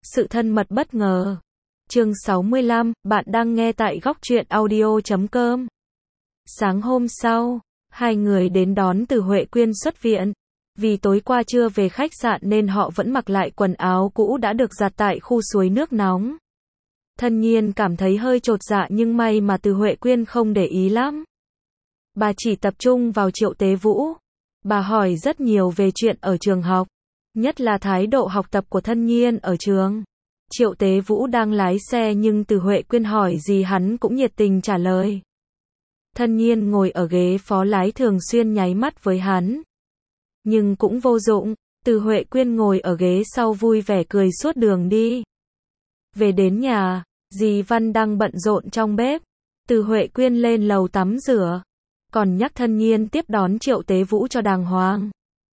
Sự thân mật bất ngờ. Chương 65, bạn đang nghe tại góc truyện audio.com. Sáng hôm sau, hai người đến đón Từ Huệ Quyên xuất viện. Vì tối qua chưa về khách sạn nên họ vẫn mặc lại quần áo cũ đã được giặt tại khu suối nước nóng. Thân Nhiên cảm thấy hơi chột dạ nhưng may mà Từ Huệ Quyên không để ý lắm. Bà chỉ tập trung vào Triệu Tế Vũ. Bà hỏi rất nhiều về chuyện ở trường học, nhất là thái độ học tập của Thân Nhiên ở trường. Triệu Tế Vũ đang lái xe nhưng Từ Huệ Quyên hỏi gì hắn cũng nhiệt tình trả lời. Thân Nhiên ngồi ở ghế phó lái thường xuyên nháy mắt với hắn. Nhưng cũng vô dụng, Từ Huệ Quyên ngồi ở ghế sau vui vẻ cười suốt đường đi. Về đến nhà, dì Văn đang bận rộn trong bếp. Từ Huệ Quyên lên lầu tắm rửa, còn nhắc Thân Nhiên tiếp đón Triệu Tế Vũ cho đàng hoàng.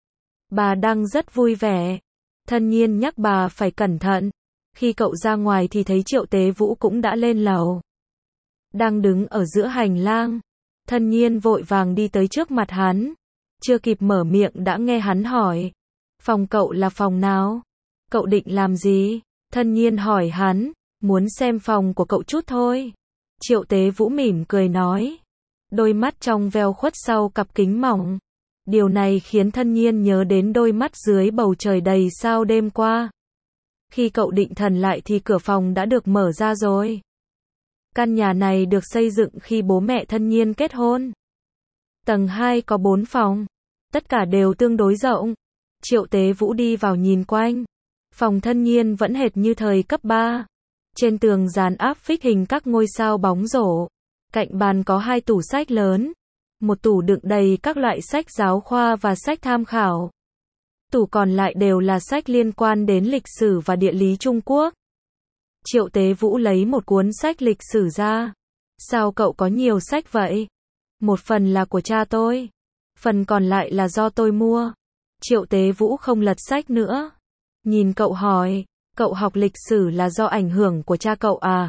Bà đang rất vui vẻ. Thân Nhiên nhắc bà phải cẩn thận. Khi cậu ra ngoài thì thấy Triệu Tế Vũ cũng đã lên lầu. Đang đứng ở giữa hành lang. Thân Nhiên vội vàng đi tới trước mặt hắn. Chưa kịp mở miệng đã nghe hắn hỏi. Phòng cậu là phòng nào? Cậu định làm gì? Thân Nhiên hỏi hắn. Muốn xem phòng của cậu chút thôi. Triệu Tế Vũ mỉm cười nói. Đôi mắt trong veo khuất sau cặp kính mỏng. Điều này khiến Thân Nhiên nhớ đến đôi mắt dưới bầu trời đầy sao đêm qua. Khi cậu định thần lại thì cửa phòng đã được mở ra rồi. Căn nhà này được xây dựng khi bố mẹ Thân Nhiên kết hôn. Tầng 2 có 4 phòng. Tất cả đều tương đối rộng. Triệu Tế Vũ đi vào nhìn quanh. Phòng Thân Nhiên vẫn hệt như thời cấp 3. Trên tường dán áp phích hình các ngôi sao bóng rổ. Cạnh bàn có 2 tủ sách lớn. Một tủ đựng đầy các loại sách giáo khoa và sách tham khảo. Tủ còn lại đều là sách liên quan đến lịch sử và địa lý Trung Quốc. Triệu Tế Vũ lấy một cuốn sách lịch sử ra. Sao cậu có nhiều sách vậy? Một phần là của cha tôi. Phần còn lại là do tôi mua. Triệu Tế Vũ không lật sách nữa. Nhìn cậu hỏi, cậu học lịch sử là do ảnh hưởng của cha cậu à?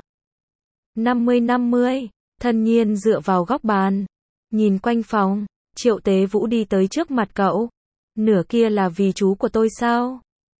50-50. Thân Nhiên dựa vào góc bàn. Nhìn quanh phòng. Triệu Tế Vũ đi tới trước mặt cậu. Nửa kia là vì chú của tôi sao?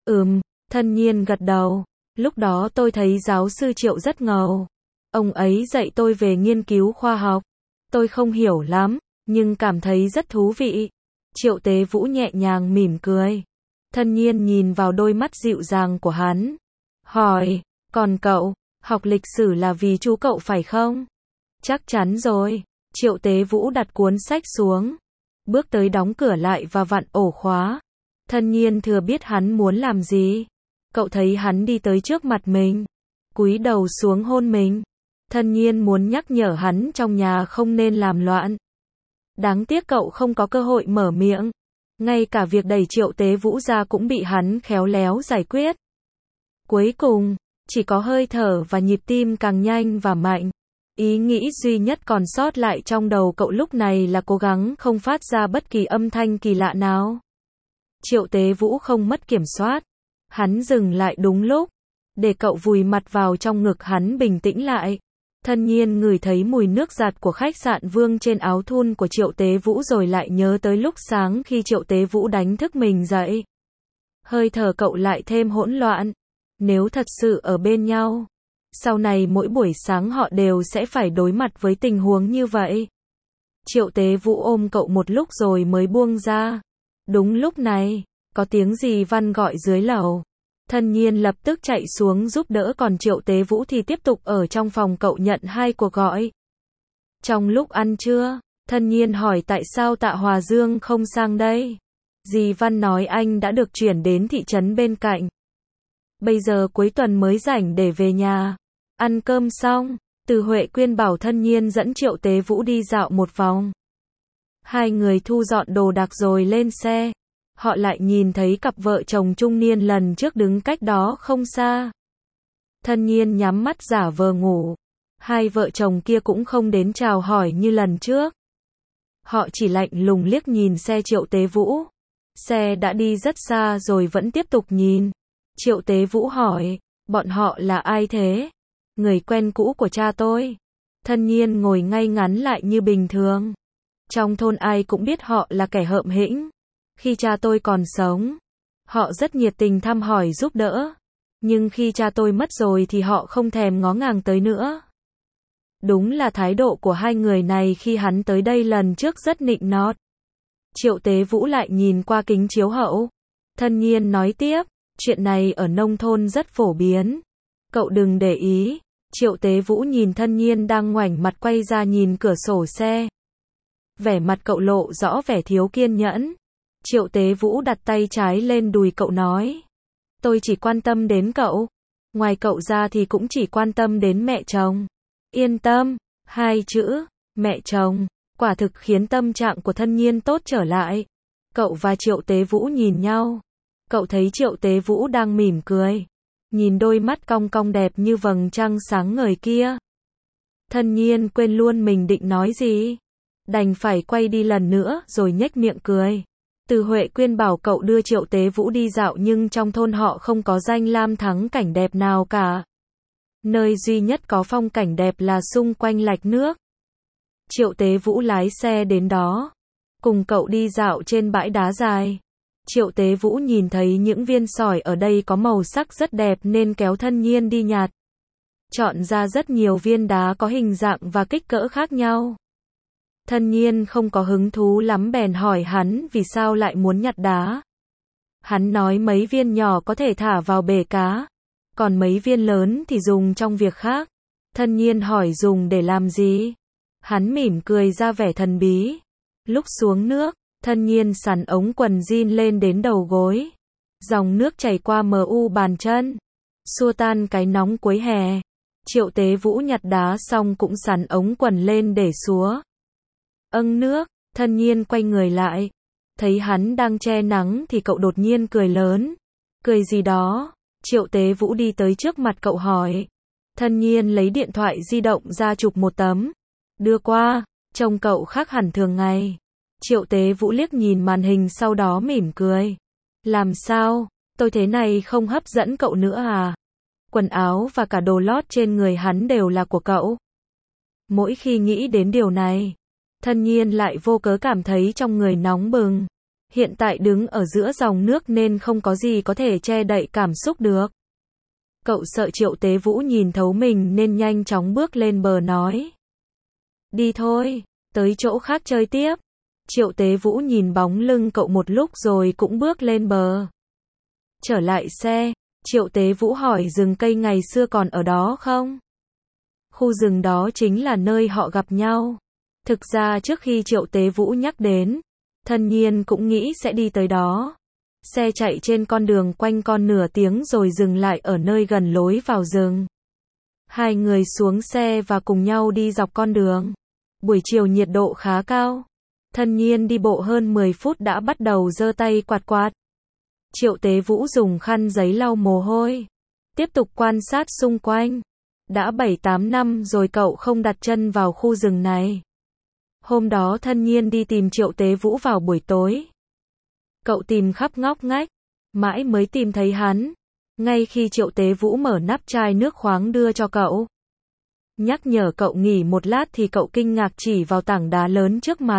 Thân Nhiên gật đầu. Lúc đó tôi thấy giáo sư Triệu rất ngầu. Ông ấy dạy tôi về nghiên cứu khoa học. Tôi không hiểu lắm, nhưng cảm thấy rất thú vị. Triệu Tế Vũ nhẹ nhàng mỉm cười. Thân Nhiên nhìn vào đôi mắt dịu dàng của hắn. Hỏi, còn cậu, học lịch sử là vì chú cậu phải không? Chắc chắn rồi. Triệu Tế Vũ đặt cuốn sách xuống. Bước tới đóng cửa lại và vặn ổ khóa. Thân Nhiên thừa biết hắn muốn làm gì. Cậu thấy hắn đi tới trước mặt mình. Cúi đầu xuống hôn mình. Thân Nhiên muốn nhắc nhở hắn trong nhà không nên làm loạn. Đáng tiếc cậu không có cơ hội mở miệng. Ngay cả việc đẩy Triệu Tế Vũ ra cũng bị hắn khéo léo giải quyết. Cuối cùng, chỉ có hơi thở và nhịp tim càng nhanh và mạnh. Ý nghĩ duy nhất còn sót lại trong đầu cậu lúc này là cố gắng không phát ra bất kỳ âm thanh kỳ lạ nào. Triệu Tế Vũ không mất kiểm soát. Hắn dừng lại đúng lúc. Để cậu vùi mặt vào trong ngực hắn bình tĩnh lại. Thân Nhiên ngửi thấy mùi nước giặt của khách sạn Vương trên áo thun của Triệu Tế Vũ rồi lại nhớ tới lúc sáng khi Triệu Tế Vũ đánh thức mình dậy. Hơi thở cậu lại thêm hỗn loạn. Nếu thật sự ở bên nhau, sau này mỗi buổi sáng họ đều sẽ phải đối mặt với tình huống như vậy. Triệu Tế Vũ ôm cậu một lúc rồi mới buông ra. Đúng lúc này, có tiếng dì Văn gọi dưới lầu. Thân Nhiên lập tức chạy xuống giúp đỡ còn Triệu Tế Vũ thì tiếp tục ở trong phòng cậu nhận 2 cuộc gọi. Trong lúc ăn trưa, Thân Nhiên hỏi tại sao Tạ Hòa Dương không sang đây. Dì Văn nói anh đã được chuyển đến thị trấn bên cạnh. Bây giờ cuối tuần mới rảnh để về nhà. Ăn cơm xong, Từ Huệ Quyên bảo Thân Nhiên dẫn Triệu Tế Vũ đi dạo một vòng. Hai người thu dọn đồ đạc rồi lên xe. Họ lại nhìn thấy cặp vợ chồng trung niên lần trước đứng cách đó không xa. Thân Nhiên nhắm mắt giả vờ ngủ. Hai vợ chồng kia cũng không đến chào hỏi như lần trước. Họ chỉ lạnh lùng liếc nhìn xe Triệu Tế Vũ. Xe đã đi rất xa rồi vẫn tiếp tục nhìn. Triệu Tế Vũ hỏi, bọn họ là ai thế? Người quen cũ của cha tôi. Thân Nhiên ngồi ngay ngắn lại như bình thường. Trong thôn ai cũng biết họ là kẻ hợm hĩnh. Khi cha tôi còn sống, họ rất nhiệt tình thăm hỏi giúp đỡ. Nhưng khi cha tôi mất rồi thì họ không thèm ngó ngàng tới nữa. Đúng là thái độ của hai người này khi hắn tới đây lần trước rất nịnh nọt. Triệu Tế Vũ lại nhìn qua kính chiếu hậu. Thân Nhiên nói tiếp, chuyện này ở nông thôn rất phổ biến. Cậu đừng để ý. Triệu Tế Vũ nhìn Thân Nhiên đang ngoảnh mặt quay ra nhìn cửa sổ xe. Vẻ mặt cậu lộ rõ vẻ thiếu kiên nhẫn. Triệu Tế Vũ đặt tay trái lên đùi cậu nói. Tôi chỉ quan tâm đến cậu. Ngoài cậu ra thì cũng chỉ quan tâm đến mẹ chồng. Yên tâm, hai chữ, mẹ chồng, quả thực khiến tâm trạng của Thân Nhiên tốt trở lại. Cậu và Triệu Tế Vũ nhìn nhau. Cậu thấy Triệu Tế Vũ đang mỉm cười. Nhìn đôi mắt cong cong đẹp như vầng trăng sáng ngời kia. Thân Nhiên quên luôn mình định nói gì. Đành phải quay đi lần nữa rồi nhếch miệng cười. Từ Huệ khuyên bảo cậu đưa Triệu Tế Vũ đi dạo nhưng trong thôn họ không có danh lam thắng cảnh đẹp nào cả. Nơi duy nhất có phong cảnh đẹp là xung quanh lạch nước. Triệu Tế Vũ lái xe đến đó. Cùng cậu đi dạo trên bãi đá dài. Triệu Tế Vũ nhìn thấy những viên sỏi ở đây có màu sắc rất đẹp nên kéo Thân Nhiên đi nhặt. Chọn ra rất nhiều viên đá có hình dạng và kích cỡ khác nhau. Thân Nhiên không có hứng thú lắm bèn hỏi hắn vì sao lại muốn nhặt đá. Hắn nói mấy viên nhỏ có thể thả vào bể cá. Còn mấy viên lớn thì dùng trong việc khác. Thân Nhiên hỏi dùng để làm gì? Hắn mỉm cười ra vẻ thần bí. Lúc xuống nước, Thân Nhiên xắn ống quần jean lên đến đầu gối. Dòng nước chảy qua mờ u bàn chân. Xua tan cái nóng cuối hè. Triệu Tế Vũ nhặt đá xong cũng xắn ống quần lên để xúa. Nước, Thân Nhiên quay người lại. Thấy hắn đang che nắng thì cậu đột nhiên cười lớn. Cười gì đó? Triệu Tế Vũ đi tới trước mặt cậu hỏi. Thân Nhiên lấy điện thoại di động ra chụp một tấm. Đưa qua, trông cậu khác hẳn thường ngày. Triệu Tế Vũ liếc nhìn màn hình sau đó mỉm cười. Làm sao, tôi thế này không hấp dẫn cậu nữa à? Quần áo và cả đồ lót trên người hắn đều là của cậu. Mỗi khi nghĩ đến điều này, Thân Nhiên lại vô cớ cảm thấy trong người nóng bừng. Hiện tại đứng ở giữa dòng nước nên không có gì có thể che đậy cảm xúc được. Cậu sợ Triệu Tế Vũ nhìn thấu mình nên nhanh chóng bước lên bờ nói. Đi thôi, tới chỗ khác chơi tiếp. Triệu Tế Vũ nhìn bóng lưng cậu một lúc rồi cũng bước lên bờ. Trở lại xe, Triệu Tế Vũ hỏi rừng cây ngày xưa còn ở đó không? Khu rừng đó chính là nơi họ gặp nhau. Thực ra trước khi Triệu Tế Vũ nhắc đến, Thân Nhiên cũng nghĩ sẽ đi tới đó. Xe chạy trên con đường quanh con nửa tiếng rồi dừng lại ở nơi gần lối vào rừng. Hai người xuống xe và cùng nhau đi dọc con đường. Buổi chiều nhiệt độ khá cao. Thân Nhiên đi bộ hơn 10 phút đã bắt đầu giơ tay quạt quạt. Triệu Tế Vũ dùng khăn giấy lau mồ hôi. Tiếp tục quan sát xung quanh. Đã 7-8 năm rồi cậu không đặt chân vào khu rừng này. Hôm đó Thân Nhiên đi tìm Triệu Tế Vũ vào buổi tối. Cậu tìm khắp ngóc ngách, mãi mới tìm thấy hắn. Ngay khi Triệu Tế Vũ mở nắp chai nước khoáng đưa cho cậu. Nhắc nhở cậu nghỉ một lát thì cậu kinh ngạc chỉ vào tảng đá lớn trước mặt.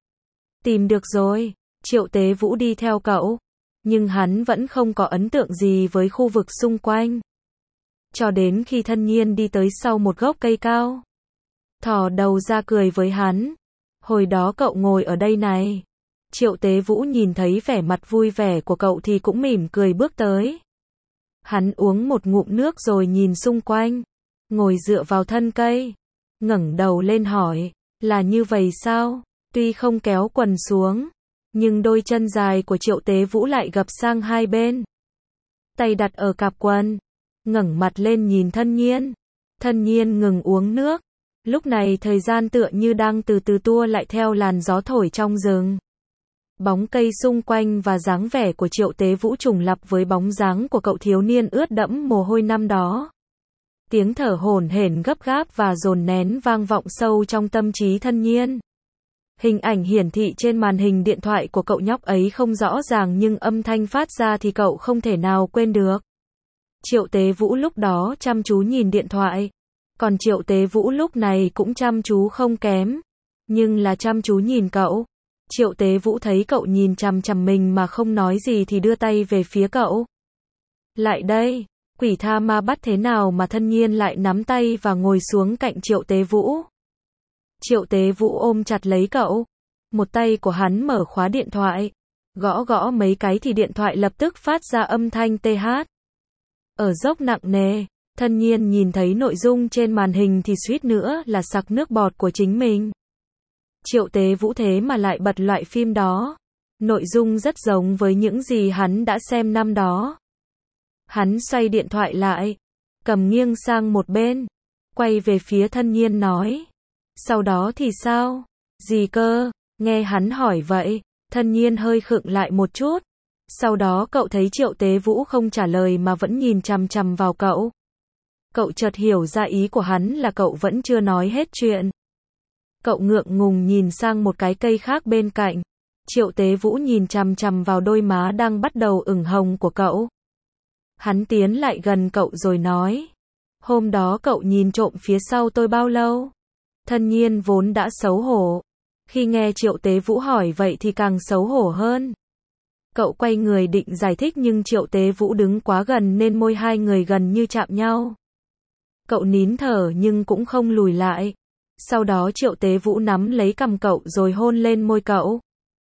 Tìm được rồi, Triệu Tế Vũ đi theo cậu. Nhưng hắn vẫn không có ấn tượng gì với khu vực xung quanh. Cho đến khi Thân Nhiên đi tới sau một gốc cây cao. Thò đầu ra cười với hắn. Hồi đó cậu ngồi ở đây này. Triệu Tế Vũ nhìn thấy vẻ mặt vui vẻ của cậu thì cũng mỉm cười bước tới. Hắn uống một ngụm nước rồi nhìn xung quanh. Ngồi dựa vào thân cây. Ngẩng đầu lên hỏi. Là như vậy sao? Tuy không kéo quần xuống. Nhưng đôi chân dài của Triệu Tế Vũ lại gập sang hai bên. Tay đặt ở cạp quần. Ngẩng mặt lên nhìn Thân Nhiên. Thân Nhiên ngừng uống nước. Lúc này thời gian tựa như đang từ từ tua lại theo làn gió thổi trong rừng. Bóng cây xung quanh và dáng vẻ của Triệu Tế Vũ trùng lặp với bóng dáng của cậu thiếu niên ướt đẫm mồ hôi năm đó. Tiếng thở hổn hển gấp gáp và dồn nén vang vọng sâu trong tâm trí Thân Nhiên. Hình ảnh hiển thị trên màn hình điện thoại của cậu nhóc ấy không rõ ràng nhưng âm thanh phát ra thì cậu không thể nào quên được. Triệu Tế Vũ lúc đó chăm chú nhìn điện thoại. Còn Triệu Tế Vũ lúc này cũng chăm chú không kém. Nhưng là chăm chú nhìn cậu. Triệu Tế Vũ thấy cậu nhìn chằm chằm mình mà không nói gì thì đưa tay về phía cậu. Lại đây. Quỷ tha ma bắt thế nào mà Thân Nhiên lại nắm tay và ngồi xuống cạnh Triệu Tế Vũ. Triệu Tế Vũ ôm chặt lấy cậu. Một tay của hắn mở khóa điện thoại. Gõ gõ mấy cái thì điện thoại lập tức phát ra âm thanh TH. Ở dốc nặng nề, Thân Nhiên nhìn thấy nội dung trên màn hình thì suýt nữa là sặc nước bọt của chính mình. Triệu Tế Vũ thế mà lại bật loại phim đó. Nội dung rất giống với những gì hắn đã xem năm đó. Hắn xoay điện thoại lại, cầm nghiêng sang một bên, quay về phía Thân Nhiên nói. Sau đó thì sao? Gì cơ? Nghe hắn hỏi vậy, Thân Nhiên hơi khựng lại một chút. Sau đó cậu thấy Triệu Tế Vũ không trả lời mà vẫn nhìn chằm chằm vào cậu. Cậu chợt hiểu ra ý của hắn là cậu vẫn chưa nói hết chuyện. Cậu ngượng ngùng nhìn sang một cái cây khác bên cạnh. Triệu Tế Vũ nhìn chằm chằm vào đôi má đang bắt đầu ửng hồng của cậu. Hắn tiến lại gần cậu rồi nói. Hôm đó cậu nhìn trộm phía sau tôi bao lâu? Thân Nhiên vốn đã xấu hổ. Khi nghe Triệu Tế Vũ hỏi vậy thì càng xấu hổ hơn. Cậu quay người định giải thích nhưng Triệu Tế Vũ đứng quá gần nên môi hai người gần như chạm nhau. Cậu nín thở nhưng cũng không lùi lại. Sau đó Triệu Tế Vũ nắm lấy cằm cậu rồi hôn lên môi cậu.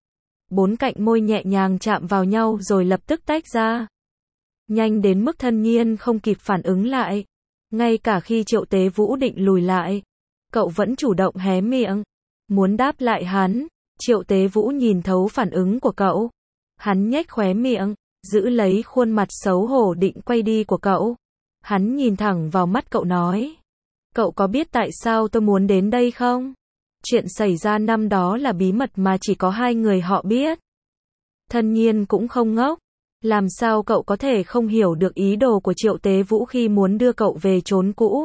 Bốn cạnh môi nhẹ nhàng chạm vào nhau rồi lập tức tách ra. Nhanh đến mức Thân Nhiên không kịp phản ứng lại. Ngay cả khi Triệu Tế Vũ định lùi lại, cậu vẫn chủ động hé miệng, muốn đáp lại hắn. Triệu Tế Vũ nhìn thấu phản ứng của cậu. Hắn nhếch khóe miệng, giữ lấy khuôn mặt xấu hổ định quay đi của cậu. Hắn nhìn thẳng vào mắt cậu nói. Cậu có biết tại sao tôi muốn đến đây không? Chuyện xảy ra năm đó là bí mật mà chỉ có hai người họ biết. Thân Nhiên cũng không ngốc. Làm sao cậu có thể không hiểu được ý đồ của Triệu Tế Vũ khi muốn đưa cậu về chốn cũ?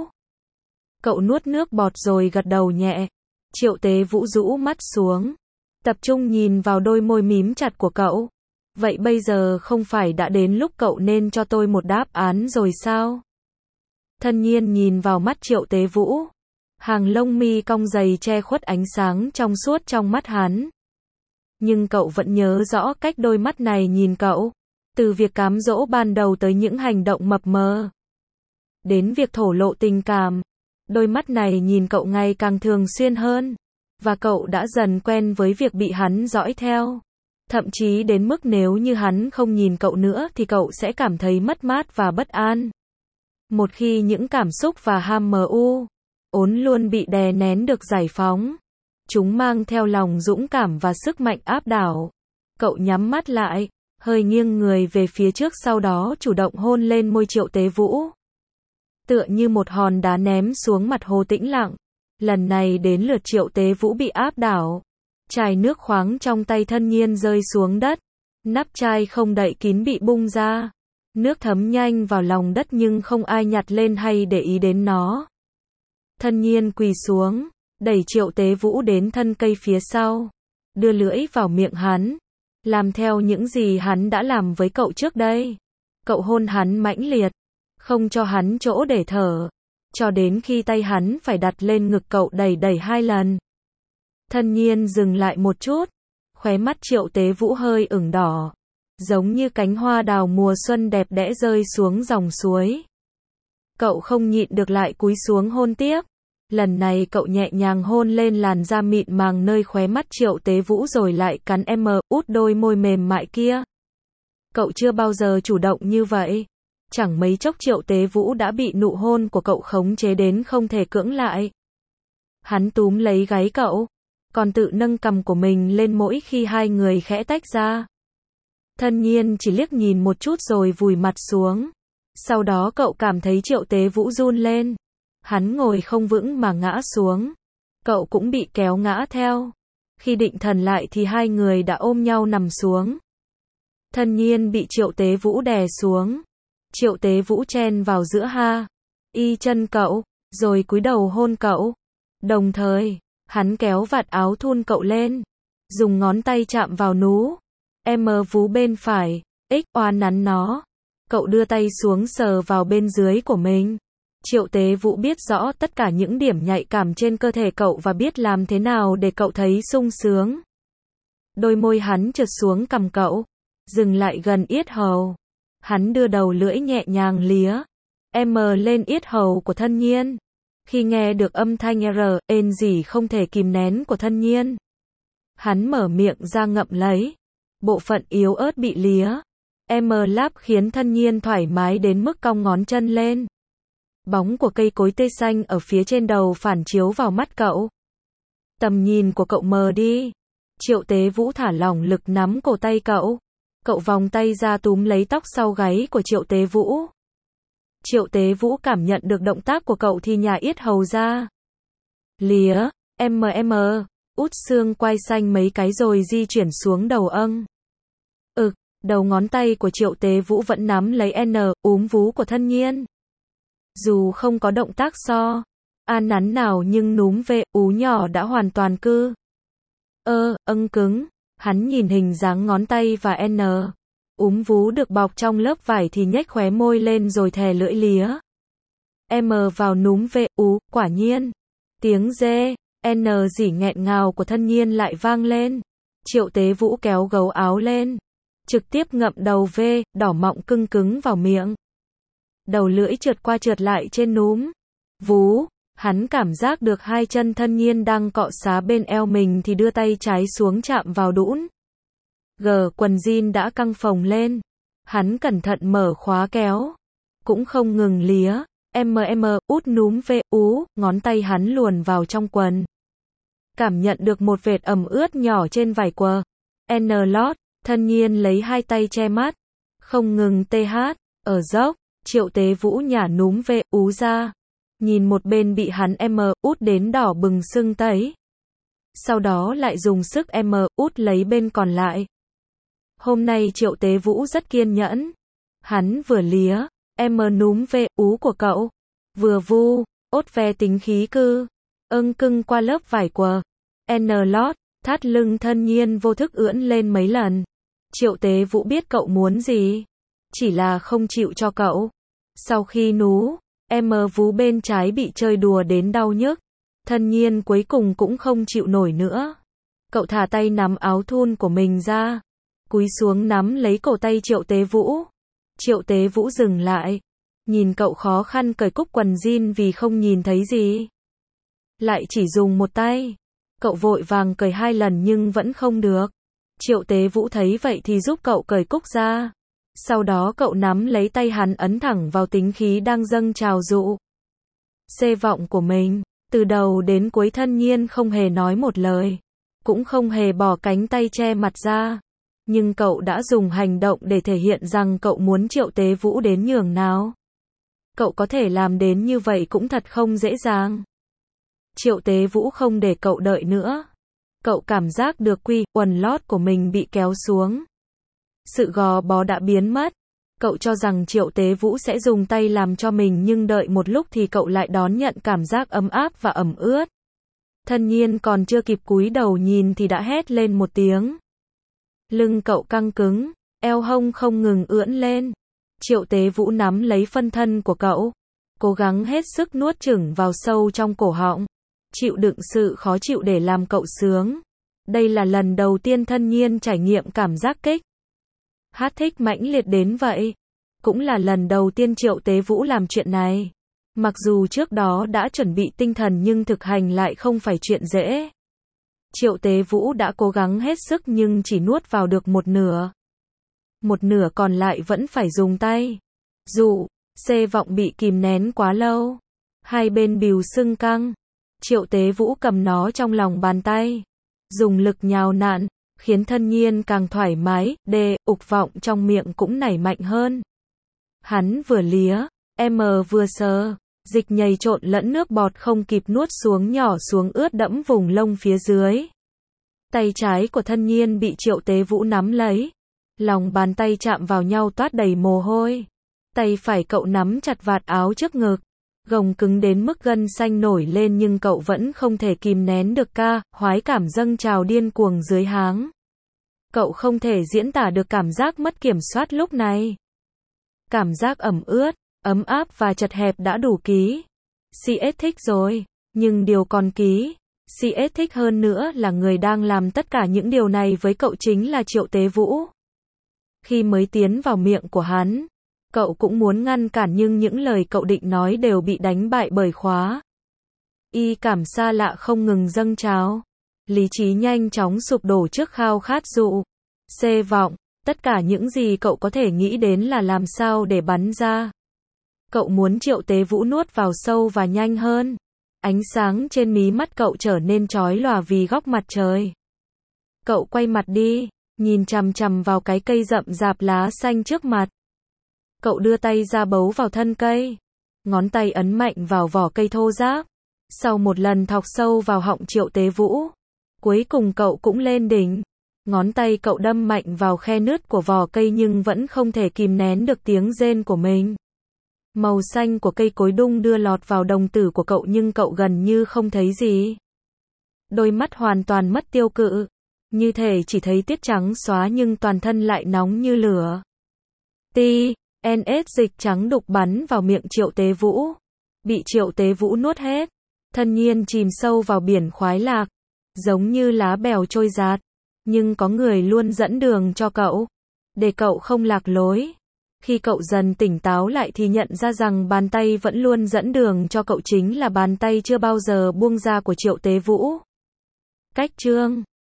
Cậu nuốt nước bọt rồi gật đầu nhẹ. Triệu Tế Vũ rũ mắt xuống, tập trung nhìn vào đôi môi mím chặt của cậu. Vậy bây giờ không phải đã đến lúc cậu nên cho tôi một đáp án rồi sao? Thân Nhiên nhìn vào mắt Triệu Tế Vũ. Hàng lông mi cong dày che khuất ánh sáng trong suốt trong mắt hắn. Nhưng cậu vẫn nhớ rõ cách đôi mắt này nhìn cậu. Từ việc cám dỗ ban đầu tới những hành động mập mờ. Đến việc thổ lộ tình cảm. Đôi mắt này nhìn cậu ngày càng thường xuyên hơn. Và cậu đã dần quen với việc bị hắn dõi theo. Thậm chí đến mức nếu như hắn không nhìn cậu nữa thì cậu sẽ cảm thấy mất mát và bất an. Một khi những cảm xúc và ham ốn luôn bị đè nén được giải phóng. Chúng mang theo lòng dũng cảm và sức mạnh áp đảo. Cậu nhắm mắt lại, hơi nghiêng người về phía trước sau đó chủ động hôn lên môi Triệu Tế Vũ. Tựa như một hòn đá ném xuống mặt hồ tĩnh lặng. Lần này đến lượt Triệu Tế Vũ bị áp đảo. Chai nước khoáng trong tay Thân Nhiên rơi xuống đất. Nắp chai không đậy kín bị bung ra. Nước thấm nhanh vào lòng đất nhưng không ai nhặt lên hay để ý đến nó. Thân Nhiên quỳ xuống, đẩy Triệu Tế Vũ đến thân cây phía sau. Đưa lưỡi vào miệng hắn. Làm theo những gì hắn đã làm với cậu trước đây. Cậu hôn hắn mãnh liệt. Không cho hắn chỗ để thở. Cho đến khi tay hắn phải đặt lên ngực cậu đẩy hai lần. Thân Nhiên dừng lại một chút. Khóe mắt Triệu Tế Vũ hơi ửng đỏ. Giống như cánh hoa đào mùa xuân đẹp đẽ rơi xuống dòng suối. Cậu không nhịn được lại cúi xuống hôn tiếp. Lần này cậu nhẹ nhàng hôn lên làn da mịn màng nơi khóe mắt Triệu Tế Vũ rồi lại cắn út đôi môi mềm mại kia. Cậu chưa bao giờ chủ động như vậy. Chẳng mấy chốc Triệu Tế Vũ đã bị nụ hôn của cậu khống chế đến không thể cưỡng lại. Hắn túm lấy gáy cậu, còn tự nâng cằm của mình lên mỗi khi hai người khẽ tách ra. Thân Nhiên chỉ liếc nhìn một chút rồi vùi mặt xuống. Sau đó cậu cảm thấy Triệu Tế Vũ run lên. Hắn ngồi không vững mà ngã xuống. Cậu cũng bị kéo ngã theo. Khi định thần lại thì hai người đã ôm nhau nằm xuống. Thân Nhiên bị Triệu Tế Vũ đè xuống. Triệu Tế Vũ chen vào giữa chân cậu, rồi cúi đầu hôn cậu. Đồng thời, hắn kéo vạt áo thun cậu lên. Dùng ngón tay chạm vào vú bên phải, oán nắn nó. Cậu đưa tay xuống sờ vào bên dưới của mình. Triệu Tế Vũ biết rõ tất cả những điểm nhạy cảm trên cơ thể cậu và biết làm thế nào để cậu thấy sung sướng. Đôi môi hắn trượt xuống cằm cậu, dừng lại gần yết hầu. Hắn đưa đầu lưỡi nhẹ nhàng lía lên yết hầu của Thân Nhiên. Khi nghe được âm thanh gì không thể kìm nén của Thân Nhiên, hắn mở miệng ra ngậm lấy. Bộ phận yếu ớt bị lía. Láp khiến Thân Nhiên thoải mái đến mức cong ngón chân lên. Bóng của cây cối tê xanh ở phía trên đầu phản chiếu vào mắt cậu. Tầm nhìn của cậu mờ đi. Triệu Tế Vũ thả lỏng lực nắm cổ tay cậu. Cậu vòng tay ra túm lấy tóc sau gáy của Triệu Tế Vũ. Triệu Tế Vũ cảm nhận được động tác của cậu thì nhả yết hầu ra. Lía, út xương quai xanh mấy cái rồi di chuyển xuống đầu âng. Đầu ngón tay của Triệu Tế Vũ vẫn nắm lấy úm vú của Thân Nhiên. Dù không có động tác nắn nào nhưng núm ú nhỏ đã hoàn toàn cứng. Hắn nhìn hình dáng ngón tay và úm vú được bọc trong lớp vải thì nhếch khóe môi lên rồi thè lưỡi lía. Vào núm ú, quả nhiên. Tiếng rỉ nghẹn ngào của Thân Nhiên lại vang lên. Triệu Tế Vũ kéo gấu áo lên. Trực tiếp ngậm đầu đỏ mọng cứng vào miệng. Đầu lưỡi trượt qua trượt lại trên núm vú. Hắn cảm giác được hai chân Thân Nhiên đang cọ xá bên eo mình thì đưa tay trái xuống chạm vào đũn. Quần jean đã căng phồng lên. Hắn cẩn thận mở khóa kéo. Cũng không ngừng lía. Út núm ú, ngón tay hắn luồn vào trong quần. Cảm nhận được một vệt ẩm ướt nhỏ trên vải quần. Lót, Thân Nhiên lấy hai tay che mắt. Không ngừng ở dốc, Triệu Tế Vũ nhả núm ú ra. Nhìn một bên bị hắn út đến đỏ bừng sưng tấy. Sau đó lại dùng sức út lấy bên còn lại. Hôm nay Triệu Tế Vũ rất kiên nhẫn. Hắn vừa lía, núm ú của cậu. Vừa ốt ve tính khí cưng qua lớp vải của lót, thắt lưng Thân Nhiên vô thức ưỡn lên mấy lần. Triệu Tế Vũ biết cậu muốn gì. Chỉ là không chịu cho cậu. Sau khi vú bên trái bị chơi đùa đến đau nhức. Thân Nhiên cuối cùng cũng không chịu nổi nữa. Cậu thả tay nắm áo thun của mình ra. Cúi xuống nắm lấy cổ tay Triệu Tế Vũ. Triệu Tế Vũ dừng lại. Nhìn cậu khó khăn cởi cúc quần jean vì không nhìn thấy gì. Lại chỉ dùng một tay. Cậu vội vàng cởi 2 lần nhưng vẫn không được. Triệu Tế Vũ thấy vậy thì giúp cậu cởi cúc ra. Sau đó cậu nắm lấy tay hắn ấn thẳng vào tính khí đang dâng trào vọng của mình. Từ đầu đến cuối Thân Nhiên không hề nói một lời. Cũng không hề bỏ cánh tay che mặt ra. Nhưng cậu đã dùng hành động để thể hiện rằng cậu muốn Triệu Tế Vũ đến nhường nào. Cậu có thể làm đến như vậy cũng thật không dễ dàng. Triệu Tế Vũ không để cậu đợi nữa. Cậu cảm giác được quần lót của mình bị kéo xuống. Sự gò bó đã biến mất. Cậu cho rằng Triệu Tế Vũ sẽ dùng tay làm cho mình nhưng đợi một lúc thì cậu lại đón nhận cảm giác ấm áp và ẩm ướt. Thân Nhiên còn chưa kịp cúi đầu nhìn thì đã hét lên một tiếng. Lưng cậu căng cứng, eo hông không ngừng ưỡn lên. Triệu Tế Vũ nắm lấy phân thân của cậu. Cố gắng hết sức nuốt chửng vào sâu trong cổ họng. Chịu đựng sự khó chịu để làm cậu sướng. Đây là lần đầu tiên Thân Nhiên trải nghiệm cảm giác thích mãnh liệt đến vậy. Cũng là lần đầu tiên Triệu Tế Vũ làm chuyện này. Mặc dù trước đó đã chuẩn bị tinh thần nhưng thực hành lại không phải chuyện dễ. Triệu Tế Vũ đã cố gắng hết sức nhưng chỉ nuốt vào được một nửa. Một nửa còn lại vẫn phải dùng tay. Vọng bị kìm nén quá lâu. Hai bên bìu sưng căng. Triệu Tế Vũ cầm nó trong lòng bàn tay. Dùng lực nhào nặn, khiến Thân Nhiên càng thoải mái, ục vọng trong miệng cũng nảy mạnh hơn. Hắn vừa lía, vừa sờ, dịch nhầy trộn lẫn nước bọt không kịp nuốt xuống nhỏ xuống ướt đẫm vùng lông phía dưới. Tay trái của Thân Nhiên bị Triệu Tế Vũ nắm lấy. Lòng bàn tay chạm vào nhau toát đầy mồ hôi. Tay phải cậu nắm chặt vạt áo trước ngực. Gồng cứng đến mức gân xanh nổi lên nhưng cậu vẫn không thể kìm nén được khoái cảm dâng trào điên cuồng dưới háng. Cậu không thể diễn tả được cảm giác mất kiểm soát lúc này. Cảm giác ẩm ướt, ấm áp và chật hẹp đã đủ ký. CS thích rồi, nhưng điều còn ký. CS thích hơn nữa là người đang làm tất cả những điều này với cậu chính là Triệu Tế Vũ. Khi mới tiến vào miệng của hắn, Cậu cũng muốn ngăn cản nhưng những lời cậu định nói đều bị đánh bại bởi khóa. Y cảm xa lạ không ngừng dâng trào. Lý trí nhanh chóng sụp đổ trước khao khát dụ. Xê vọng, tất cả những gì cậu có thể nghĩ đến là làm sao để bắn ra. Cậu muốn Triệu Tế Vũ nuốt vào sâu và nhanh hơn. Ánh sáng trên mí mắt cậu trở nên chói lòa vì góc mặt trời. Cậu quay mặt đi, nhìn chằm chằm vào cái cây rậm rạp lá xanh trước mặt. Cậu đưa tay ra bấu vào thân cây. Ngón tay ấn mạnh vào vỏ cây thô ráp. Sau một lần thọc sâu vào họng Triệu Tế Vũ, cuối cùng cậu cũng lên đỉnh. Ngón tay cậu đâm mạnh vào khe nứt của vỏ cây nhưng vẫn không thể kìm nén được tiếng rên của mình. Màu xanh của cây cối đung đưa lọt vào đồng tử của cậu nhưng cậu gần như không thấy gì. Đôi mắt hoàn toàn mất tiêu cự. Như thể chỉ thấy tiết trắng xóa nhưng toàn thân lại nóng như lửa. TNS dịch trắng đục bắn vào miệng Triệu Tế Vũ. Bị Triệu Tế Vũ nuốt hết. Thân nhiên chìm sâu vào biển khoái lạc. Giống như lá bèo trôi giạt. Nhưng có người luôn dẫn đường cho cậu. Để cậu không lạc lối. Khi cậu dần tỉnh táo lại thì nhận ra rằng bàn tay vẫn luôn dẫn đường cho cậu chính là bàn tay chưa bao giờ buông ra của Triệu Tế Vũ. Cách chương